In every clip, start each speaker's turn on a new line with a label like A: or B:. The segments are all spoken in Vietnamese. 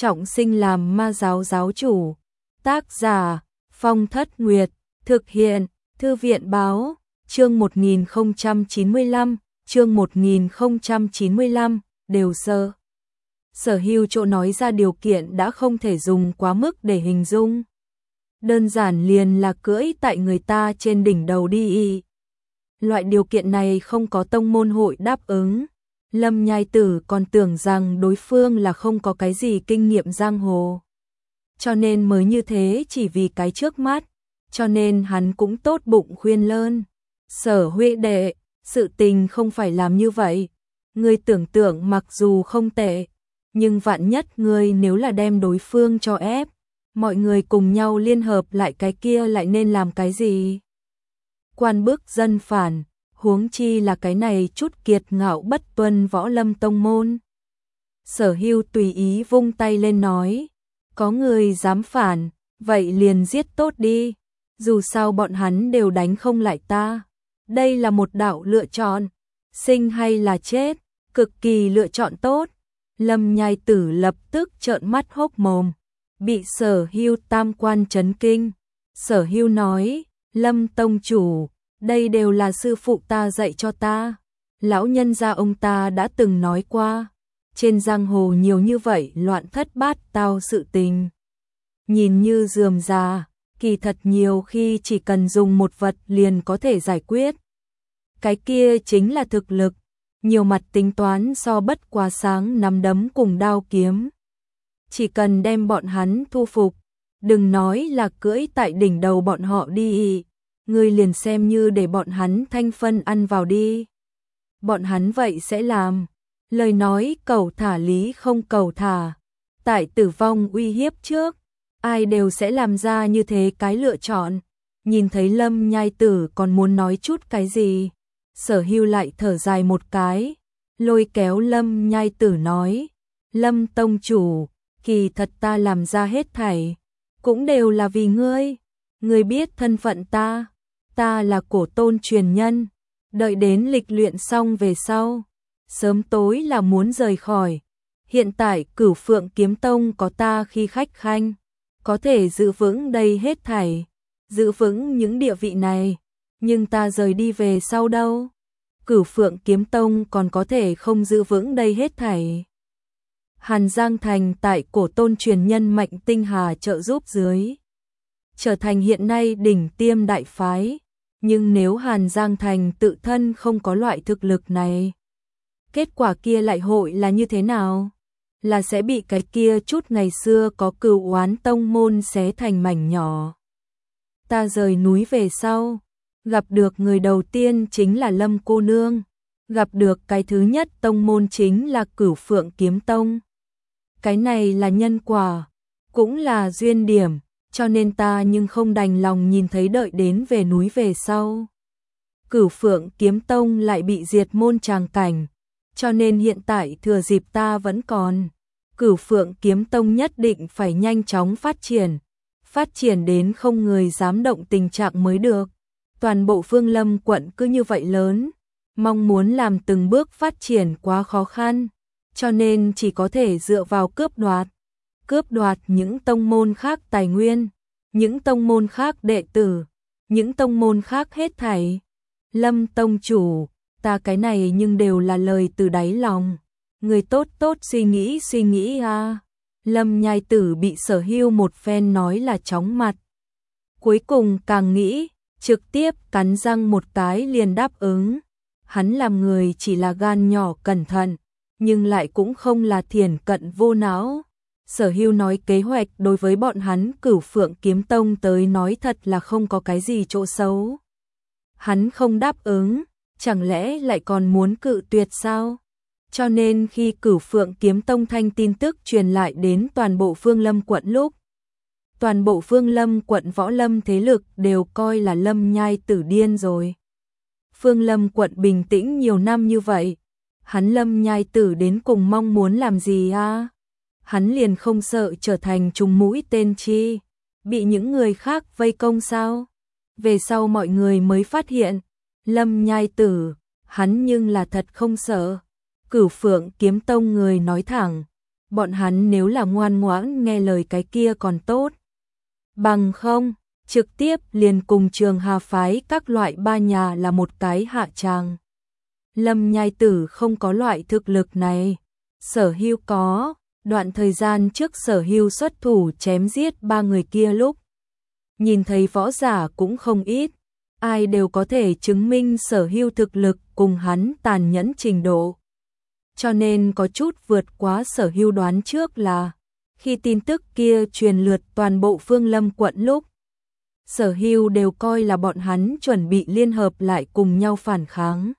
A: trọng sinh làm ma giáo giáo chủ. Tác giả Phong Thất Nguyệt, thực hiện Thư viện báo, chương 1095, đều sở hữu chỗ nói ra điều kiện đã không thể dùng quá mức để hình dung. Đơn giản liền là cưỡi tại người ta trên đỉnh đầu đi. Loại điều kiện này không có tông môn hội đáp ứng. Lâm Nhai Tử còn tưởng rằng đối phương là không có cái gì kinh nghiệm giang hồ. Cho nên mới như thế, chỉ vì cái trước mắt. Cho nên hắn cũng tốt bụng khuyên lơn. Sở huynh đệ, sự tình không phải làm như vậy. Ngươi tưởng tượng mặc dù không tệ, nhưng vạn nhất ngươi nếu là đem đối phương cho ép, mọi người cùng nhau liên hợp lại, cái kia lại nên làm cái gì? Quan bức dân phản, huống chi là cái này chút kiệt ngạo bất tuân võ lâm tông môn. Sở Hưu tùy ý vung tay lên nói, có người dám phản, vậy liền giết tốt đi, dù sao bọn hắn đều đánh không lại ta. Đây là một đạo lựa chọn, sinh hay là chết, cực kỳ lựa chọn tốt. Lâm Nhai Tử lập tức trợn mắt hốc mồm, bị Sở Hưu tam quan chấn kinh. Sở Hưu nói, Lâm tông chủ, đây đều là sư phụ ta dạy cho ta. Lão nhân gia ông ta đã từng nói qua, trên giang hồ nhiều như vậy loạn thất bát tao sự tình. Nhìn như rườm rà, kỳ thật nhiều khi chỉ cần dùng một vật liền có thể giải quyết. Cái kia chính là thực lực, nhiều mặt tính toán so bất quá sáng nắm đấm cùng đao kiếm. Chỉ cần đem bọn hắn thu phục, đừng nói là cưỡi tại đỉnh đầu bọn họ đi, ngươi liền xem như để bọn hắn thanh phân ăn vào đi. Bọn hắn vậy sẽ làm. Lời nói cầu thả lý không cầu thả. Tại tử vong uy hiếp trước, ai đều sẽ làm ra như thế cái lựa chọn. Nhìn thấy Lâm Nhai Tử còn muốn nói chút cái gì, Sở Hưu lại thở dài một cái, lôi kéo Lâm Nhai Tử nói, Lâm tông chủ, kỳ thật ta làm ra hết thảy, cũng đều là vì ngươi. Ngươi biết thân phận ta là cổ tôn truyền nhân, đợi đến lịch luyện xong về sau, sớm tối là muốn rời khỏi. Hiện tại Cửu Phượng Kiếm Tông có ta khi khách khanh, có thể giữ vững đây hết thảy, giữ vững những địa vị này, nhưng ta rời đi về sau đâu? Cửu Phượng Kiếm Tông còn có thể không giữ vững đây hết thảy. Hàn Giang Thành tại cổ tôn truyền nhân Mạnh Tinh Hà trợ giúp dưới, trở thành hiện nay đỉnh tiêm đại phái. Nhưng nếu Hàn Giang Thành tự thân không có loại thực lực này, kết quả kia lại hội là như thế nào? Là sẽ bị cái kia chút ngày xưa có cừu oán tông môn xé thành mảnh nhỏ. Ta rời núi về sau, gặp được người đầu tiên chính là Lâm cô nương, gặp được cái thứ nhất tông môn chính là Cửu Phượng Kiếm Tông. Cái này là nhân quả, cũng là duyên điểm, cho nên ta nhưng không đành lòng nhìn thấy đợi đến về núi về sau, Cửu Phượng Kiếm Tông lại bị diệt môn tràng cảnh, cho nên hiện tại thừa dịp ta vẫn còn, Cửu Phượng Kiếm Tông nhất định phải nhanh chóng phát triển đến không người dám động tình trạng mới được. Toàn bộ Phương Lâm quận cứ như vậy lớn, mong muốn làm từng bước phát triển quá khó khăn, cho nên chỉ có thể dựa vào cướp đoạt những tông môn khác tài nguyên, những tông môn khác đệ tử, những tông môn khác hết thảy. Lâm tông chủ, ta cái này nhưng đều là lời từ đáy lòng, người tốt suy nghĩ a. Lâm Nhai Tử bị Sở Hưu một phen nói là chóng mặt, cuối cùng càng nghĩ, trực tiếp cắn răng một cái liền đáp ứng. Hắn làm người chỉ là gan nhỏ cẩn thận, nhưng lại cũng không là thiển cận vô não. Sở Hưu nói kế hoạch đối với bọn hắn Cửu Phượng Kiếm Tông tới nói thật là không có cái gì chỗ xấu. Hắn không đáp ứng, chẳng lẽ lại còn muốn cự tuyệt sao? Cho nên khi Cửu Phượng Kiếm Tông thanh tin tức truyền lại đến toàn bộ Phương Lâm quận lúc, toàn bộ Phương Lâm quận võ lâm thế lực đều coi là Lâm Nhai Tử điên rồi. Phương Lâm quận bình tĩnh nhiều năm như vậy, hắn Lâm Nhai Tử đến cùng mong muốn làm gì a? Hắn liền không sợ trở thành trùng mũi tên chi, bị những người khác vây công sao? Về sau mọi người mới phát hiện, Lâm Nhai Tử, hắn nhưng là thật không sợ. Cửu Phượng Kiếm Tông người nói thẳng, bọn hắn nếu là ngoan ngoãn nghe lời cái kia còn tốt. Bằng không, trực tiếp liền cùng Trường Hà phái các loại ba nhà là một cái hạ tràng. Lâm Nhai Tử không có loại thực lực này, Sở Hưu có. Đoạn thời gian trước Sở Hưu xuất thủ chém giết ba người kia lúc, nhìn thấy võ giả cũng không ít, ai đều có thể chứng minh Sở Hưu thực lực cùng hắn tàn nhẫn trình độ. Cho nên có chút vượt quá Sở Hưu đoán trước là, khi tin tức kia truyền lượt toàn bộ Phương Lâm quận lúc, Sở Hưu đều coi là bọn hắn chuẩn bị liên hợp lại cùng nhau phản kháng.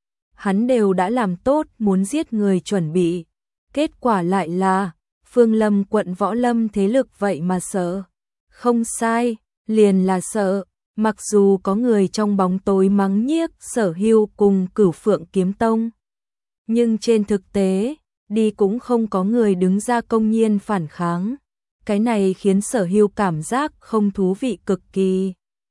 A: Hắn đều đã làm tốt muốn giết người chuẩn bị. Kết quả lại là, Phương Lâm quận võ lâm thế lực vậy mà sợ. Không sai, liền là sợ, mặc dù có người trong bóng tối mắng nhiếc Sở Hưu cùng Cửu Phượng Kiếm Tông. Nhưng trên thực tế, đi cũng không có người đứng ra công nhiên phản kháng. Cái này khiến Sở Hưu cảm giác không thú vị cực kỳ.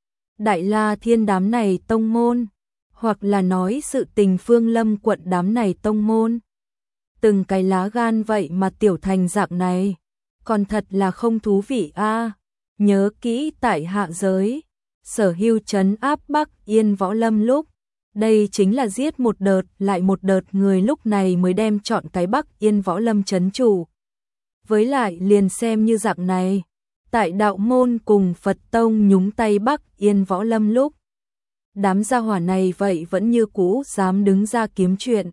A: Đại La Thiên đám này tông môn, hoặc là nói sự tình Phương Lâm quận đám này tông môn. Từng cái lá gan vậy mà tiểu thành dạng này, còn thật là không thú vị a. Nhớ kỹ tại hạ giới, Sở Hưu trấn áp Bắc Yên võ lâm lúc, đây chính là giết một đợt lại một đợt người, lúc này mới đem chọn cái Bắc Yên võ lâm trấn chủ. Với lại liền xem như dạng này, tại đạo môn cùng Phật tông nhúng tay Bắc Yên võ lâm lúc, đám gia hỏa này vậy vẫn như cũ dám đứng ra kiếm chuyện.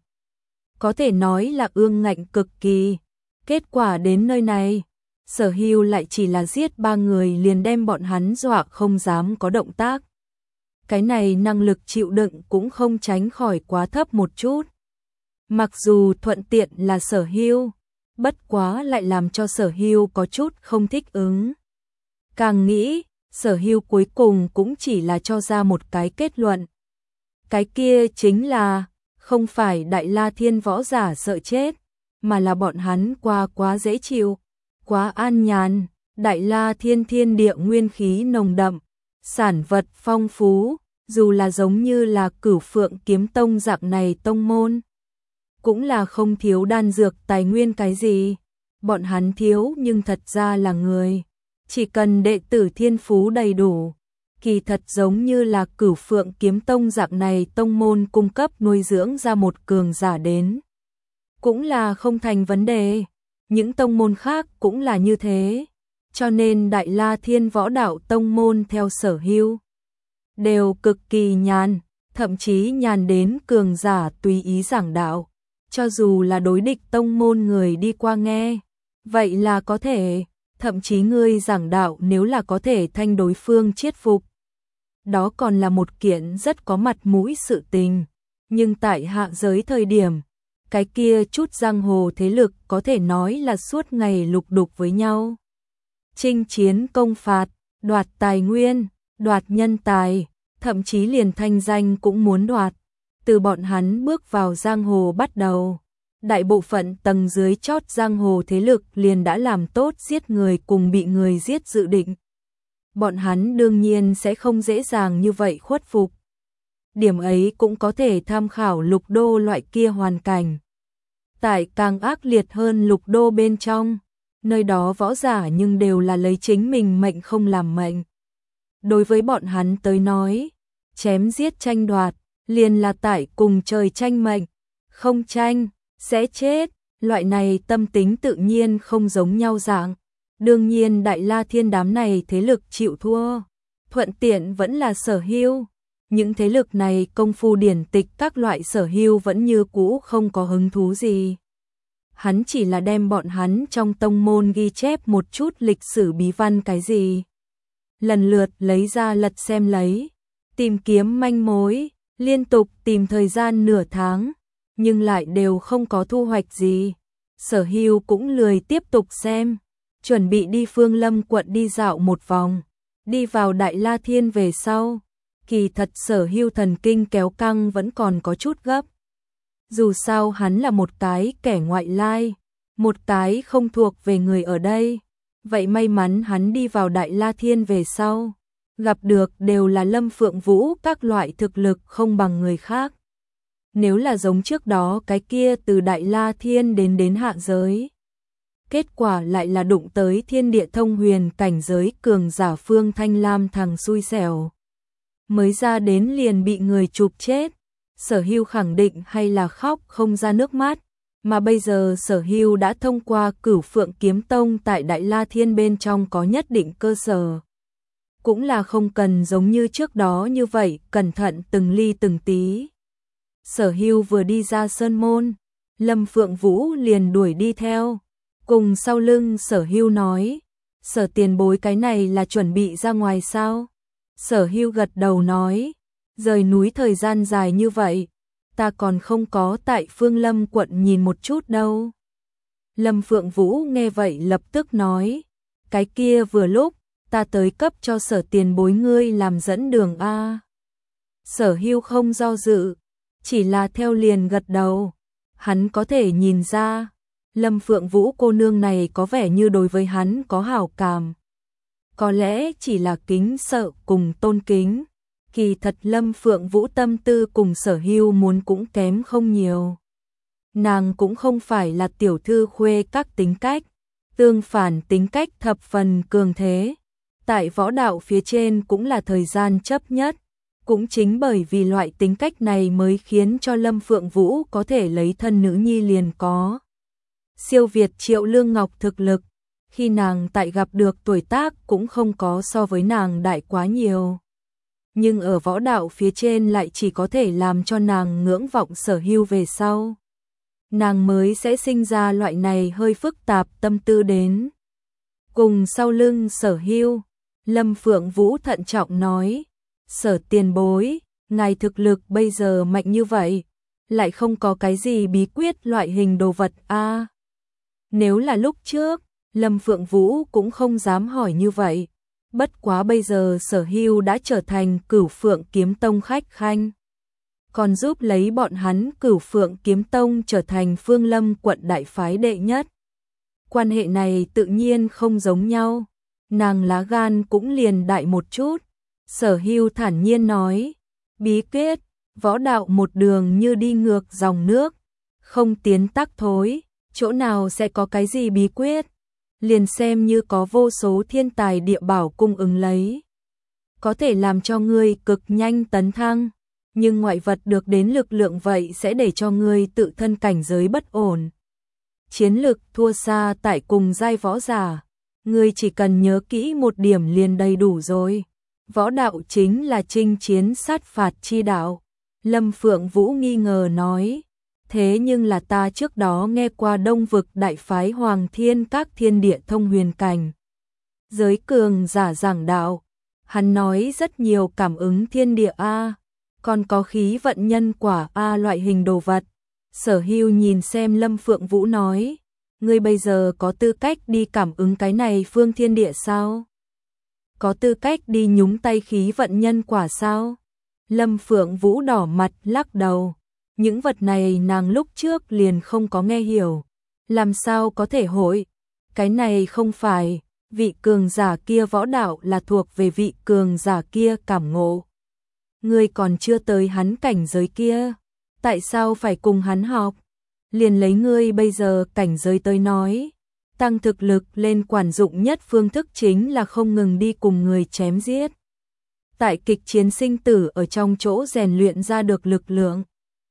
A: Có thể nói là ương ngạnh cực kỳ. Kết quả đến nơi này, Sở Hưu lại chỉ là giết ba người liền đem bọn hắn dọa không dám có động tác. Cái này năng lực chịu đựng cũng không tránh khỏi quá thấp một chút. Mặc dù thuận tiện là Sở Hưu, bất quá lại làm cho Sở Hưu có chút không thích ứng. Càng nghĩ, Sở Hưu cuối cùng cũng chỉ là cho ra một cái kết luận. Cái kia chính là, không phải Đại La Thiên võ giả sợ chết, mà là bọn hắn qua quá dễ chịu, quá an nhàn. Đại La Thiên thiên địa nguyên khí nồng đậm, sản vật phong phú, dù là giống như là Cửu Phượng Kiếm Tông dạng này tông môn, cũng là không thiếu đan dược tài nguyên cái gì. Bọn hắn thiếu nhưng thật ra là người, chỉ cần đệ tử thiên phú đầy đủ, kỳ thật giống như là Cửu Phượng Kiếm Tông dạng này tông môn cung cấp nuôi dưỡng ra một cường giả đến, cũng là không thành vấn đề. Những tông môn khác cũng là như thế, cho nên Đại La Thiên võ đạo tông môn theo Sở Hưu đều cực kỳ nhàn, thậm chí nhàn đến cường giả tùy ý giảng đạo, cho dù là đối địch tông môn người đi qua nghe, vậy là có thể, thậm chí ngươi giảng đạo nếu là có thể thanh đối phương chiết phục, đó còn là một kiện rất có mặt mũi sự tình. Nhưng tại hạ giới thời điểm, cái kia chút giang hồ thế lực có thể nói là suốt ngày lục đục với nhau, chinh chiến công phạt, đoạt tài nguyên, đoạt nhân tài, thậm chí liền thanh danh cũng muốn đoạt. Từ bọn hắn bước vào giang hồ bắt đầu, đại bộ phận tầng dưới chót giang hồ thế lực liền đã làm tốt giết người cùng bị người giết dự định. Bọn hắn đương nhiên sẽ không dễ dàng như vậy khuất phục. Điểm ấy cũng có thể tham khảo Lục Đô loại kia hoàn cảnh. Tại càng ác liệt hơn Lục Đô bên trong, nơi đó võ giả nhưng đều là lấy chính mình mệnh không làm mệnh. Đối với bọn hắn tới nói, chém giết tranh đoạt, liền là tại cùng trời tranh mệnh, không tranh, sẽ chết, loại này tâm tính tự nhiên không giống nhau dạng. Đương nhiên Đại La Thiên đám này thế lực chịu thua, thuận tiện vẫn là Sở Hưu. Những thế lực này công phu điển tịch các loại Sở Hưu vẫn như cũ không có hứng thú gì. Hắn chỉ là đem bọn hắn trong tông môn ghi chép một chút lịch sử bí văn cái gì, lần lượt lấy ra lật xem lấy, tìm kiếm manh mối, liên tục tìm thời gian nửa tháng, nhưng lại đều không có thu hoạch gì. Sở Hưu cũng lười tiếp tục xem, chuẩn bị đi Phương Lâm quận đi dạo một vòng. Đi vào Đại La Thiên về sau, kỳ thật Sở Hưu thần kinh kéo căng vẫn còn có chút gấp. Dù sao hắn là một cái kẻ ngoại lai, một cái không thuộc về người ở đây. Vậy may mắn hắn đi vào Đại La Thiên về sau, gặp được đều là Lâm Phượng Vũ các loại thực lực không bằng người khác. Nếu là giống trước đó cái kia từ Đại La Thiên đến hạ giới, kết quả lại là đụng tới thiên địa thông huyền cảnh giới cường giả Phương Thanh Lam thằng xui xẻo. Mới ra đến liền bị người chụp chết, Sở Hưu khẳng định hay là khóc không ra nước mắt, mà bây giờ Sở Hưu đã thông qua Cửu Phượng Kiếm Tông tại Đại La Thiên bên trong có nhất định cơ sở. Cũng là không cần giống như trước đó như vậy, cẩn thận từng ly từng tí. Sở Hưu vừa đi ra sơn môn, Lâm Phượng Vũ liền đuổi đi theo, cùng sau lưng Sở Hưu nói, Sở tiền bối cái này là chuẩn bị ra ngoài sao? Sở Hưu gật đầu nói, rời núi thời gian dài như vậy, ta còn không có tại Phương Lâm quận nhìn một chút đâu. Lâm Phượng Vũ nghe vậy lập tức nói, cái kia vừa lúc, ta tới cấp cho Sở tiền bối ngươi làm dẫn đường a. Sở Hưu không do dự, chỉ là theo liền gật đầu. Hắn có thể nhìn ra, Lâm Phượng Vũ cô nương này có vẻ như đối với hắn có hảo cảm. Có lẽ chỉ là kính sợ cùng tôn kính, kỳ thật Lâm Phượng Vũ tâm tư cùng Sở Hưu muốn cũng kém không nhiều. Nàng cũng không phải là tiểu thư khuê các tính cách, tương phản tính cách thập phần cường thế. Tại võ đạo phía trên cũng là thời gian chấp nhất. Cũng chính bởi vì loại tính cách này mới khiến cho Lâm Phượng Vũ có thể lấy thân nữ nhi liền có. Siêu việt Triệu Lương Ngọc thực lực, khi nàng tại gặp được tuổi tác cũng không có so với nàng đại quá nhiều. Nhưng ở võ đạo phía trên lại chỉ có thể làm cho nàng ngưỡng vọng Sở Hưu về sau. Nàng mới sẽ sinh ra loại này hơi phức tạp tâm tư đến. Cùng sau lưng Sở Hưu, Lâm Phượng Vũ thận trọng nói, Sở tiền bối, ngài thực lực bây giờ mạnh như vậy, lại không có cái gì bí quyết loại hình đồ vật a. Nếu là lúc trước, Lâm Phượng Vũ cũng không dám hỏi như vậy, bất quá bây giờ Sở Hưu đã trở thành Cửu Phượng Kiếm Tông khách khanh, còn giúp lấy bọn hắn Cửu Phượng Kiếm Tông trở thành Phương Lâm quận đại phái đệ nhất. Quan hệ này tự nhiên không giống nhau, nàng lá gan cũng liền đại một chút. Sở Hưu thản nhiên nói, bí quyết, võ đạo một đường như đi ngược dòng nước, không tiến tắc thối, chỗ nào sẽ có cái gì bí quyết, liền xem như có vô số thiên tài địa bảo cung ứng lấy. Có thể làm cho ngươi cực nhanh tấn thăng, nhưng ngoại vật được đến lực lượng vậy sẽ để cho ngươi tự thân cảnh giới bất ổn. Chiến lực thua xa tại cùng giai võ giả, ngươi chỉ cần nhớ kỹ một điểm liền đầy đủ rồi. Võ đạo chính là chinh chiến sát phạt chi đạo. Lâm Phượng Vũ nghi ngờ nói, thế nhưng là ta trước đó nghe qua Đông vực đại phái Hoàng Thiên các thiên địa thông huyền cảnh. Giới cường giả giảng đạo, hắn nói rất nhiều cảm ứng thiên địa A, còn có khí vận nhân quả A loại hình đồ vật. Sở Hưu nhìn xem Lâm Phượng Vũ nói, ngươi bây giờ có tư cách đi cảm ứng cái này phương thiên địa sao? Có tư cách đi nhúng tay khí vận nhân quả sao? Lâm Phượng Vũ đỏ mặt lắc đầu. Những vật này nàng lúc trước liền không có nghe hiểu. Làm sao có thể hội? Cái này không phải, vị cường giả kia võ đạo là thuộc về vị cường giả kia cảm ngộ. Ngươi còn chưa tới hắn cảnh giới kia. Tại sao phải cùng hắn học? Liền lấy ngươi bây giờ cảnh giới tới nói. Tăng thực lực lên quản dụng nhất phương thức chính là không ngừng đi cùng người chém giết. Tại kịch chiến sinh tử ở trong chỗ rèn luyện ra được lực lượng,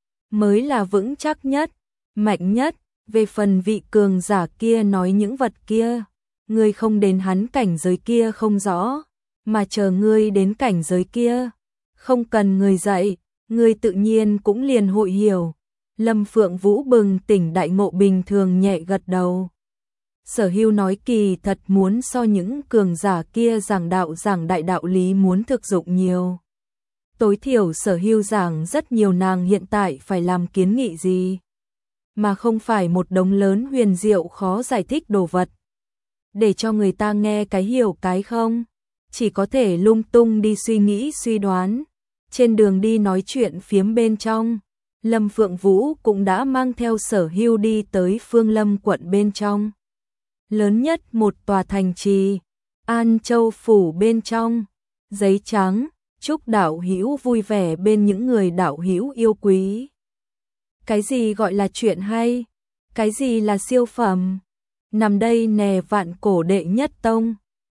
A: mới là vững chắc nhất, mạnh nhất. Về phần vị cường giả kia nói những vật kia, ngươi không đến hắn cảnh giới kia không rõ, mà chờ ngươi đến cảnh giới kia, không cần người dạy, ngươi tự nhiên cũng liền hội hiểu. Lâm Phượng Vũ bừng tỉnh đại ngộ bình thường nhẹ gật đầu. Sở Hưu nói kỳ thật muốn so những cường giả kia giảng đạo giảng đại đạo lý muốn thực dụng nhiều. Tối thiểu Sở Hưu giảng rất nhiều nàng hiện tại phải làm kiến nghị gì, mà không phải một đống lớn huyền diệu khó giải thích đồ vật. Để cho người ta nghe cái hiểu cái không, chỉ có thể lung tung đi suy nghĩ suy đoán. Trên đường đi nói chuyện phiếm bên trong, Lâm Phượng Vũ cũng đã mang theo Sở Hưu đi tới Phương Lâm quận bên trong. Lớn nhất một tòa thành trì, An Châu phủ bên trong, giấy trắng, chúc đạo hữu vui vẻ bên những người đạo hữu yêu quý. Cái gì gọi là chuyện hay? Cái gì là siêu phẩm? Nằm đây nè Vạn Cổ đệ nhất tông.